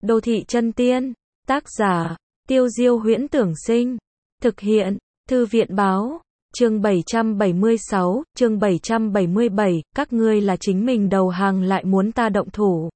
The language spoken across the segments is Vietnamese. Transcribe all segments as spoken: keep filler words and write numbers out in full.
Đô thị chân tiên, tác giả, Tiêu Diêu Huyễn Tưởng Sinh, thực hiện, Thư viện báo, chương bảy trăm bảy mươi sáu, chương bảy trăm bảy mươi bảy, các ngươi là chính mình đầu hàng lại muốn ta động thủ.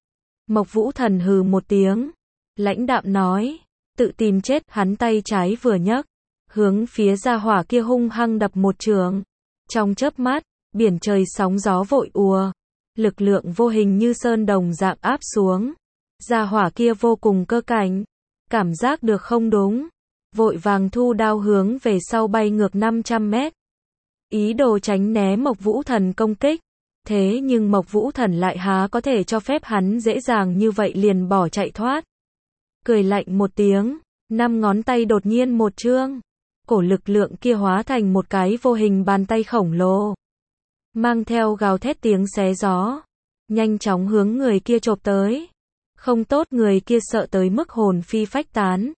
Mộc Vũ Thần hừ một tiếng, lãnh đạm nói, tự tìm chết, hắn tay trái vừa nhấc, hướng phía gia hỏa kia hung hăng đập một trường. Trong chớp mắt, biển trời sóng gió vội ùa, lực lượng vô hình như sơn đồng dạng áp xuống. Gia hỏa kia vô cùng cơ cảnh, cảm giác được không đúng, vội vàng thu đao hướng về sau bay ngược năm trăm mét. Ý đồ tránh né Mộc Vũ Thần công kích, thế nhưng Mộc Vũ Thần lại há có thể cho phép hắn dễ dàng như vậy liền bỏ chạy thoát. Cười lạnh một tiếng, năm ngón tay đột nhiên một chương, cổ lực lượng kia hóa thành một cái vô hình bàn tay khổng lồ, mang theo gào thét tiếng xé gió, nhanh chóng hướng người kia chộp tới. Không tốt, người kia sợ tới mức hồn phi phách tán.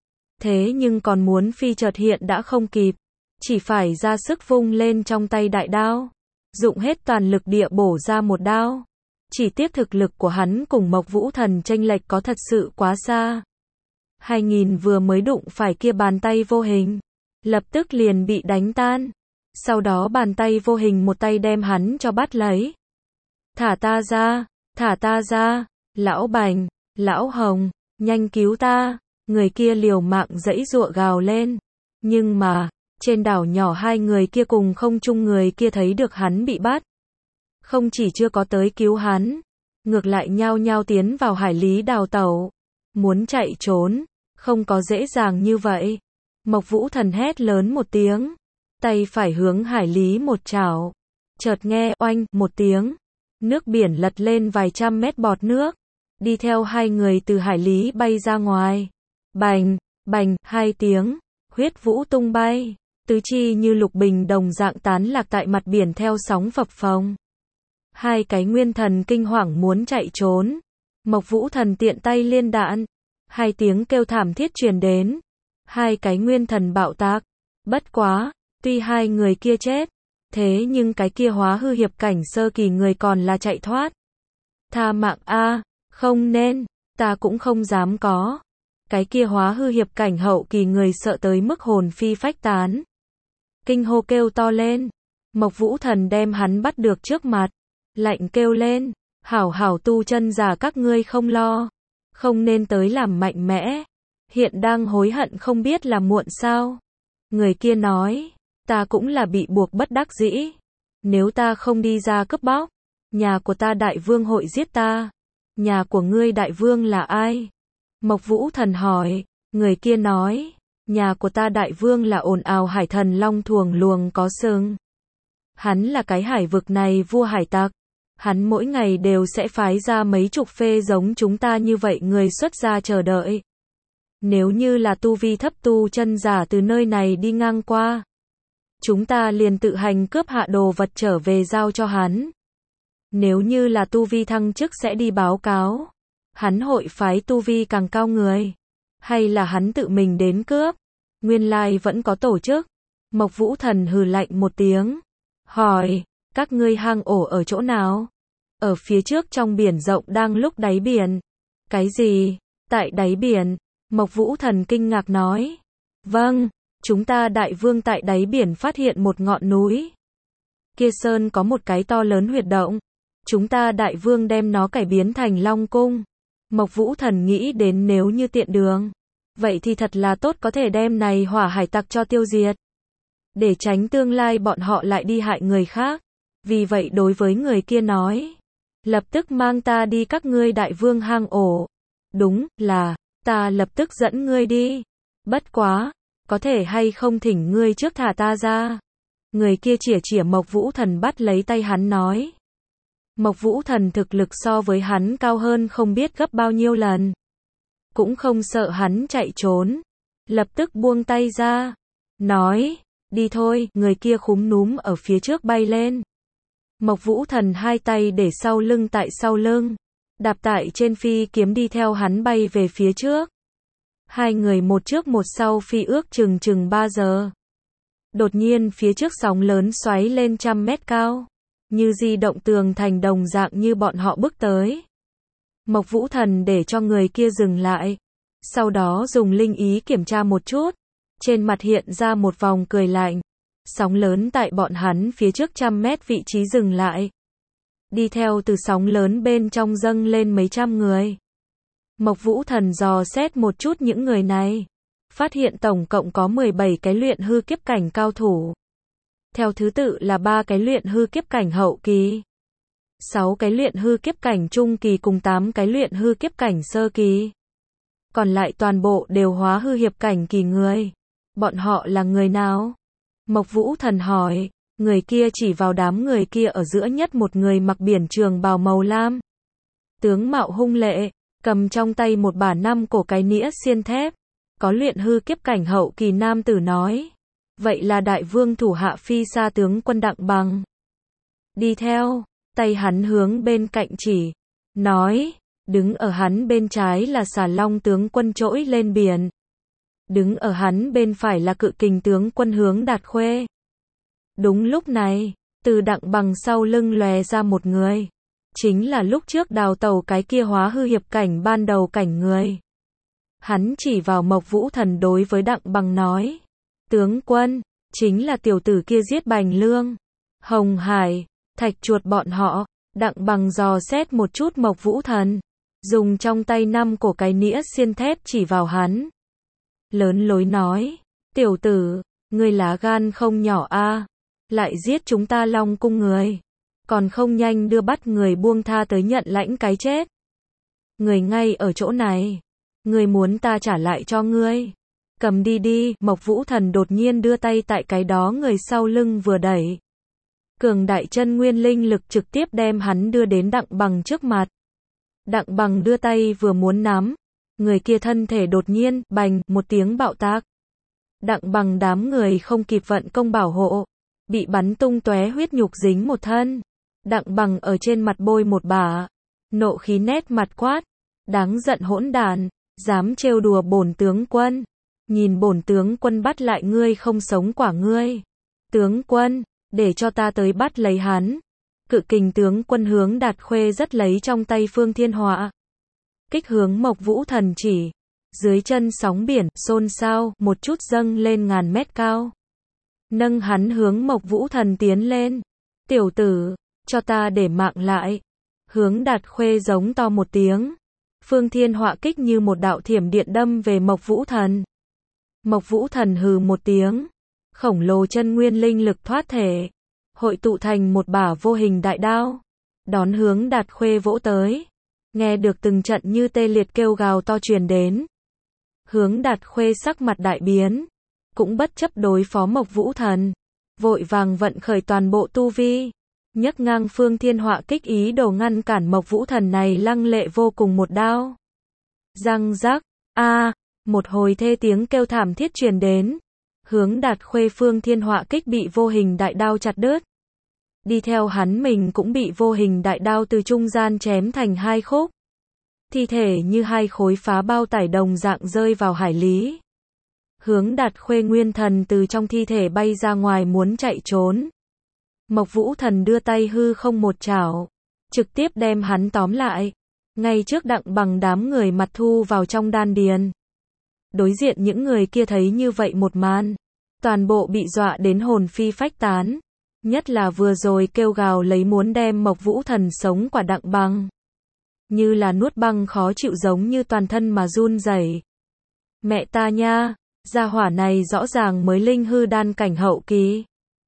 Thế nhưng còn muốn phi chợt hiện đã không kịp, chỉ phải ra sức vung lên trong tay đại đao, dụng hết toàn lực địa bổ ra một đao. Chỉ tiếc thực lực của hắn cùng Mộc Vũ Thần chênh lệch có thật sự quá xa. Hai nghìn vừa mới đụng phải kia bàn tay vô hình, lập tức liền bị đánh tan. Sau đó bàn tay vô hình một tay đem hắn cho bắt lấy. Thả ta ra, thả ta ra. Lão Bành, Lão Hồng, nhanh cứu ta, người kia liều mạng giãy giụa gào lên. Nhưng mà, trên đảo nhỏ hai người kia cùng không trung người kia thấy được hắn bị bắt. Không chỉ chưa có tới cứu hắn, ngược lại nhao nhao tiến vào hải lý đào tẩu. Muốn chạy trốn, không có dễ dàng như vậy. Mộc Vũ Thần hét lớn một tiếng, tay phải hướng hải lý một chảo. Chợt nghe oanh một tiếng, nước biển lật lên vài trăm mét bọt nước. Đi theo hai người từ hải lý bay ra ngoài. Bành, bành, hai tiếng, huyết vũ tung bay, tứ chi như lục bình đồng dạng tán lạc tại mặt biển theo sóng phập phồng. Hai cái nguyên thần kinh hoàng muốn chạy trốn. Mộc Vũ Thần tiện tay liên đạn, hai tiếng kêu thảm thiết truyền đến. Hai cái nguyên thần bạo tạc. Bất quá, tuy hai người kia chết, thế nhưng cái kia hóa hư hiệp cảnh sơ kỳ người còn là chạy thoát. Tha mạng a. Không nên, ta cũng không dám có. Cái kia hóa hư hiệp cảnh hậu kỳ người sợ tới mức hồn phi phách tán. Kinh hô kêu to lên. Mộc Vũ Thần đem hắn bắt được trước mặt. Lạnh kêu lên, hảo hảo tu chân giả các ngươi không lo. Không nên tới làm mạnh mẽ. Hiện đang hối hận không biết là muộn sao. Người kia nói, ta cũng là bị buộc bất đắc dĩ. Nếu ta không đi ra cướp bóc, nhà của ta đại vương hội giết ta. Nhà của ngươi đại vương là ai? Mộc Vũ Thần hỏi. Người kia nói, nhà của ta đại vương là ồn ào hải thần long thuồng luồng có sừng. Hắn là cái hải vực này vua hải tặc. Hắn mỗi ngày đều sẽ phái ra mấy chục phê giống chúng ta như vậy người xuất gia chờ đợi. Nếu như là tu vi thấp tu chân giả từ nơi này đi ngang qua, chúng ta liền tự hành cướp hạ đồ vật trở về giao cho hắn. Nếu như là tu vi thăng chức sẽ đi báo cáo. Hắn hội phái tu vi càng cao người. Hay là hắn tự mình đến cướp. Nguyên lai vẫn có tổ chức. Mộc Vũ Thần hừ lạnh một tiếng. Hỏi, các ngươi hang ổ ở chỗ nào? Ở phía trước trong biển rộng đang lúc đáy biển. Cái gì? Tại đáy biển. Mộc Vũ Thần kinh ngạc nói. Vâng, chúng ta đại vương tại đáy biển phát hiện một ngọn núi. Kia sơn có một cái to lớn huyệt động. Chúng ta đại vương đem nó cải biến thành Long Cung. Mộc Vũ Thần nghĩ đến nếu như tiện đường, vậy thì thật là tốt có thể đem này hỏa hải tặc cho tiêu diệt. Để tránh tương lai bọn họ lại đi hại người khác. Vì vậy đối với người kia nói, lập tức mang ta đi các ngươi đại vương hang ổ. Đúng là, ta lập tức dẫn ngươi đi. Bất quá, có thể hay không thỉnh ngươi trước thả ta ra. Người kia chỉa chỉa Mộc Vũ Thần bắt lấy tay hắn nói. Mộc Vũ Thần thực lực so với hắn cao hơn không biết gấp bao nhiêu lần. Cũng không sợ hắn chạy trốn. Lập tức buông tay ra. Nói, đi thôi, người kia khúm núm ở phía trước bay lên. Mộc Vũ Thần hai tay để sau lưng tại sau lưng. Đạp tại trên phi kiếm đi theo hắn bay về phía trước. Hai người một trước một sau phi ước chừng chừng ba giờ. Đột nhiên phía trước sóng lớn xoáy lên trăm mét cao. Như di động tường thành đồng dạng như bọn họ bước tới. Mộc Vũ Thần để cho người kia dừng lại. Sau đó dùng linh ý kiểm tra một chút. Trên mặt hiện ra một vòng cười lạnh. Sóng lớn tại bọn hắn phía trước trăm mét vị trí dừng lại. Đi theo từ sóng lớn bên trong dâng lên mấy trăm người. Mộc Vũ Thần dò xét một chút những người này. Phát hiện tổng cộng có mười bảy cái luyện hư kiếp cảnh cao thủ. Theo thứ tự là ba cái luyện hư kiếp cảnh hậu kỳ, sáu cái luyện hư kiếp cảnh trung kỳ cùng tám cái luyện hư kiếp cảnh sơ kỳ. Còn lại toàn bộ đều hóa hư hiệp cảnh kỳ người. Bọn họ là người nào? Mộc Vũ Thần hỏi. Người kia chỉ vào đám người kia ở giữa nhất, một người mặc biển trường bào màu lam. Tướng mạo hung lệ, cầm trong tay một bả năm cổ cái nĩa xiên thép. Có luyện hư kiếp cảnh hậu kỳ nam tử nói. Vậy là đại vương thủ hạ phi xa tướng quân Đặng Bằng. Đi theo, tay hắn hướng bên cạnh chỉ. Nói, đứng ở hắn bên trái là Xà Long tướng quân trỗi lên biển. Đứng ở hắn bên phải là Cự Kình tướng quân Hướng Đạt Khuê. Đúng lúc này, từ Đặng Bằng sau lưng lòe ra một người. Chính là lúc trước đào tàu cái kia hóa hư hiệp cảnh ban đầu cảnh người. Hắn chỉ vào Mộc Vũ Thần đối với Đặng Bằng nói. Tướng quân, chính là tiểu tử kia giết Bành Lương, Hồng Hải, Thạch Chuột bọn họ. Đặng Bằng dò xét một chút Mộc Vũ Thần. Dùng trong tay năm cổ cái nĩa xiên thép chỉ vào hắn. Lớn lối nói. Tiểu tử, ngươi lá gan không nhỏ a, lại giết chúng ta Long cung người. Còn không nhanh đưa bắt người buông tha tới nhận lãnh cái chết. Người ngay ở chỗ này. Ngươi muốn ta trả lại cho ngươi. Cầm đi đi. Mộc Vũ Thần đột nhiên đưa tay tại cái đó người sau lưng vừa đẩy. Cường đại chân nguyên linh lực trực tiếp đem hắn đưa đến Đặng Bằng trước mặt. Đặng Bằng đưa tay vừa muốn nắm. Người kia thân thể đột nhiên, bành, một tiếng bạo tạc. Đặng Bằng đám người không kịp vận công bảo hộ. Bị bắn tung tóe huyết nhục dính một thân. Đặng Bằng ở trên mặt bôi một bả. Nộ khí nét mặt quát. Đáng giận hỗn đản, dám trêu đùa bổn tướng quân. Nhìn bổn tướng quân bắt lại ngươi không sống quả ngươi. Tướng quân, để cho ta tới bắt lấy hắn. Cự Kình tướng quân Hướng Đạt Khuê rất lấy trong tay Phương Thiên Họa. Kích hướng Mộc Vũ Thần chỉ. Dưới chân sóng biển, xôn xao, một chút dâng lên ngàn mét cao. Nâng hắn hướng Mộc Vũ Thần tiến lên. Tiểu tử, cho ta để mạng lại. Hướng Đạt Khuê giống to một tiếng. Phương Thiên Họa kích như một đạo thiểm điện đâm về Mộc Vũ Thần. Mộc Vũ Thần hừ một tiếng. Khổng lồ chân nguyên linh lực thoát thể. Hội tụ thành một bả vô hình đại đao. Đón Hướng Đạt Khuê vỗ tới. Nghe được từng trận như tê liệt kêu gào to truyền đến. Hướng Đạt Khuê sắc mặt đại biến. Cũng bất chấp đối phó Mộc Vũ Thần. Vội vàng vận khởi toàn bộ tu vi. Nhấc ngang Phương Thiên Họa kích ý đồ ngăn cản Mộc Vũ Thần này lăng lệ vô cùng một đao. Răng rắc, a, một hồi thê tiếng kêu thảm thiết truyền đến. Hướng Đạt Khuê Phương Thiên Họa kích bị vô hình đại đao chặt đứt. Đi theo hắn mình cũng bị vô hình đại đao từ trung gian chém thành hai khúc. Thi thể như hai khối phá bao tải đồng dạng rơi vào hải lý. Hướng Đạt Khuê nguyên thần từ trong thi thể bay ra ngoài muốn chạy trốn. Mộc Vũ Thần đưa tay hư không một chảo, trực tiếp đem hắn tóm lại, ngay trước Đặng Bằng đám người mặt thu vào trong đan điền. Đối diện những người kia thấy như vậy một màn, toàn bộ bị dọa đến hồn phi phách tán, nhất là vừa rồi kêu gào lấy muốn đem Mộc Vũ Thần sống quả Đặng Bằng. Như là nuốt băng khó chịu giống như toàn thân mà run rẩy. Mẹ ta nha, gia hỏa này rõ ràng mới linh hư đan cảnh hậu kỳ.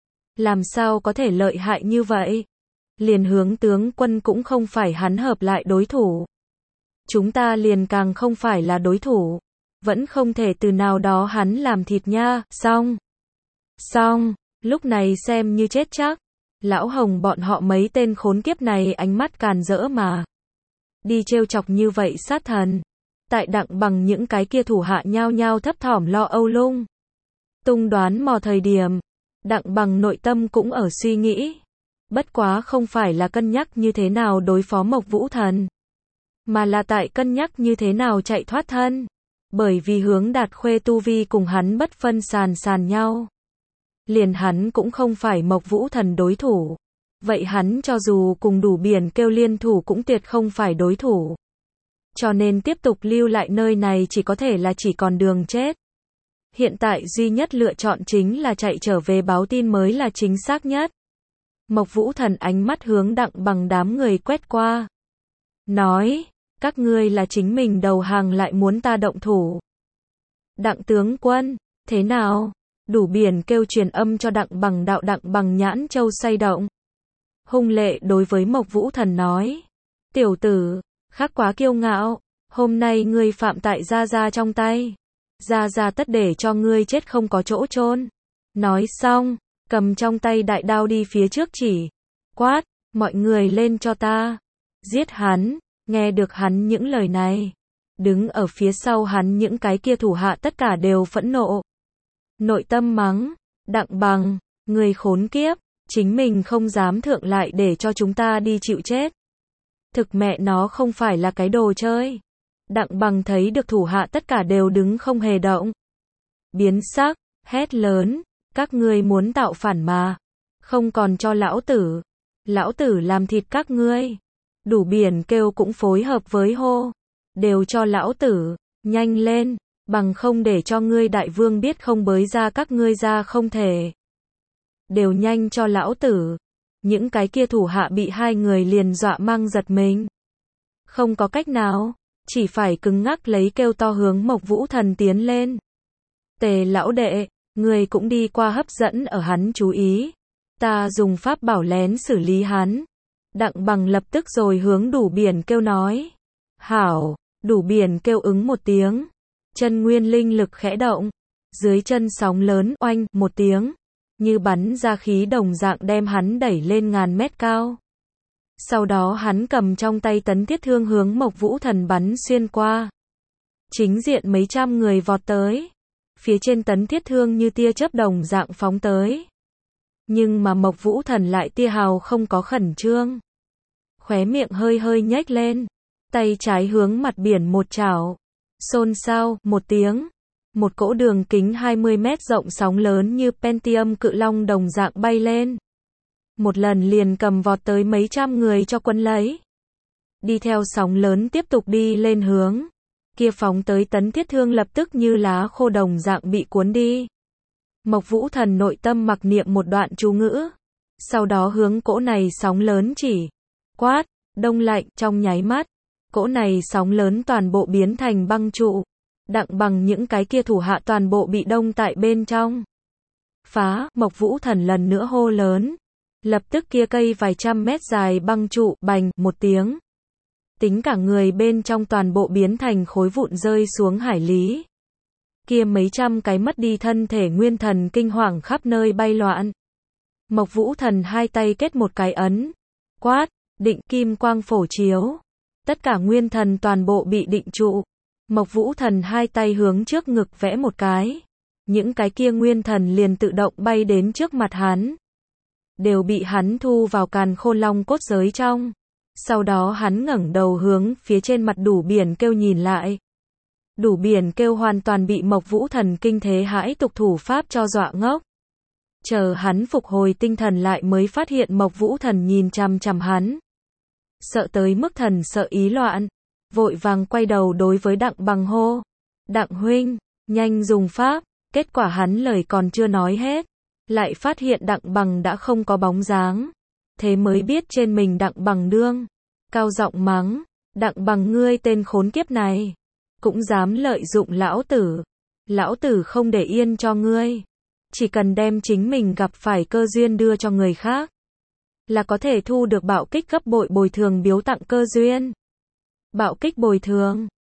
Làm sao có thể lợi hại như vậy? Liền Hướng tướng quân cũng không phải hắn hợp lại đối thủ. Chúng ta liền càng không phải là đối thủ. Vẫn không thể từ nào đó hắn làm thịt nha, xong. Xong, lúc này xem như chết chắc. Lão Hồng bọn họ mấy tên khốn kiếp này ánh mắt càn rỡ mà. Đi trêu chọc như vậy sát thần. Tại Đặng Bằng những cái kia thủ hạ nhao nhao thấp thỏm lo âu lung. Tung đoán mò thời điểm. Đặng Bằng nội tâm cũng ở suy nghĩ. Bất quá không phải là cân nhắc như thế nào đối phó Mộc Vũ Thần. Mà là tại cân nhắc như thế nào chạy thoát thân. Bởi vì Hướng Đạt Khuê tu vi cùng hắn bất phân sàn sàn nhau. Liền hắn cũng không phải Mộc Vũ Thần đối thủ. Vậy hắn cho dù cùng đủ biển kêu liên thủ cũng tuyệt không phải đối thủ. cho nên tiếp tục lưu lại nơi này chỉ có thể là chỉ còn đường chết. Hiện tại duy nhất lựa chọn chính là chạy trở về báo tin mới là chính xác nhất. Mộc Vũ Thần ánh mắt hướng Đặng Bằng đám người quét qua. Nói, các ngươi là chính mình đầu hàng lại muốn ta động thủ. Đặng tướng quân, thế nào? Đủ Biển kêu truyền âm cho Đặng Bằng đạo. Đặng Bằng nhãn châu xoay động. Hung lệ đối với Mộc Vũ Thần nói. Tiểu tử, khác quá kiêu ngạo, hôm nay ngươi phạm tại Gia Gia trong tay. Gia Gia tất để cho ngươi chết không có chỗ chôn. Nói xong, cầm trong tay đại đao đi phía trước chỉ. Quát, mọi người lên cho ta. Giết hắn, nghe được hắn những lời này. Đứng ở phía sau hắn những cái kia thủ hạ tất cả đều phẫn nộ. Nội tâm mắng, Đặng Bằng, người khốn kiếp, chính mình không dám thượng lại để cho chúng ta đi chịu chết. Thực mẹ nó không phải là cái đồ chơi. Đặng Bằng thấy được thủ hạ tất cả đều đứng không hề động. Biến sắc, hét lớn, các ngươi muốn tạo phản mà. Không còn cho lão tử. Lão tử làm thịt các ngươi. Đủ Biển kêu cũng phối hợp với hô. Đều cho lão tử, nhanh lên, bằng không để cho ngươi đại vương biết không bới ra các ngươi ra không thể. Đều nhanh cho lão tử. Những cái kia thủ hạ bị hai người liền dọa mang giật mình. Không có cách nào, chỉ phải cứng ngắc lấy kêu to hướng Mộc Vũ Thần tiến lên. Tề lão đệ, người cũng đi qua hấp dẫn ở hắn chú ý. Ta dùng pháp bảo lén xử lý hắn. Đặng Bằng lập tức rồi hướng Đủ Biển kêu nói. Hảo, Đủ Biển kêu ứng một tiếng. Chân nguyên linh lực khẽ động. Dưới chân sóng lớn oanh một tiếng. Như bắn ra khí đồng dạng đem hắn đẩy lên ngàn mét cao. Sau đó hắn cầm trong tay tấn thiết thương hướng Mộc Vũ Thần bắn xuyên qua. Chính diện mấy trăm người vọt tới. Phía trên tấn thiết thương như tia chớp đồng dạng phóng tới. Nhưng mà Mộc Vũ Thần lại tia hào không có khẩn trương. Khóe miệng hơi hơi nhếch lên. Tay trái hướng mặt biển một chảo. Xôn xao, một tiếng. Một cỗ đường kính hai mươi mét rộng sóng lớn như Pentium cự long đồng dạng bay lên. Một lần liền cầm vọt tới mấy trăm người cho quấn lấy. Đi theo sóng lớn tiếp tục đi lên hướng. Kia phóng tới tấn thiết thương lập tức như lá khô đồng dạng bị cuốn đi. Mộc Vũ Thần nội tâm mặc niệm một đoạn chú ngữ. Sau đó hướng cỗ này sóng lớn chỉ. Quát, đông lạnh trong nháy mắt. Cỗ này sóng lớn toàn bộ biến thành băng trụ. Đặng Bằng những cái kia thủ hạ toàn bộ bị đông tại bên trong. Phá, Mộc Vũ Thần lần nữa hô lớn. Lập tức kia cây vài trăm mét dài băng trụ, bành, một tiếng. Tính cả người bên trong toàn bộ biến thành khối vụn rơi xuống hải lý. Kia mấy trăm cái mất đi thân thể nguyên thần kinh hoàng khắp nơi bay loạn. Mộc Vũ Thần hai tay kết một cái ấn. Quát, định kim quang phổ chiếu. Tất cả nguyên thần toàn bộ bị định trụ. Mộc Vũ Thần hai tay hướng trước ngực vẽ một cái. Những cái kia nguyên thần liền tự động bay đến trước mặt hắn. Đều bị hắn thu vào càn khôn long cốt giới trong. Sau đó hắn ngẩng đầu hướng phía trên mặt Đủ Biển kêu nhìn lại. Đủ Biển kêu hoàn toàn bị Mộc Vũ Thần kinh thế hãi tục thủ pháp cho dọa ngốc. Chờ hắn phục hồi tinh thần lại mới phát hiện Mộc Vũ Thần nhìn chằm chằm hắn. Sợ tới mức thần sợ ý loạn. Vội vàng quay đầu đối với Đặng Bằng hô. Đặng huynh, nhanh dùng pháp. Kết quả hắn lời còn chưa nói hết. Lại phát hiện Đặng Bằng đã không có bóng dáng. Thế mới biết trên mình Đặng Bằng đương. Cao giọng mắng. Đặng Bằng ngươi tên khốn kiếp này. Cũng dám lợi dụng lão tử. Lão tử không để yên cho ngươi. Chỉ cần đem chính mình gặp phải cơ duyên đưa cho người khác. Là có thể thu được bạo kích gấp bội bồi thường biếu tặng cơ duyên. Bạo kích bồi thường.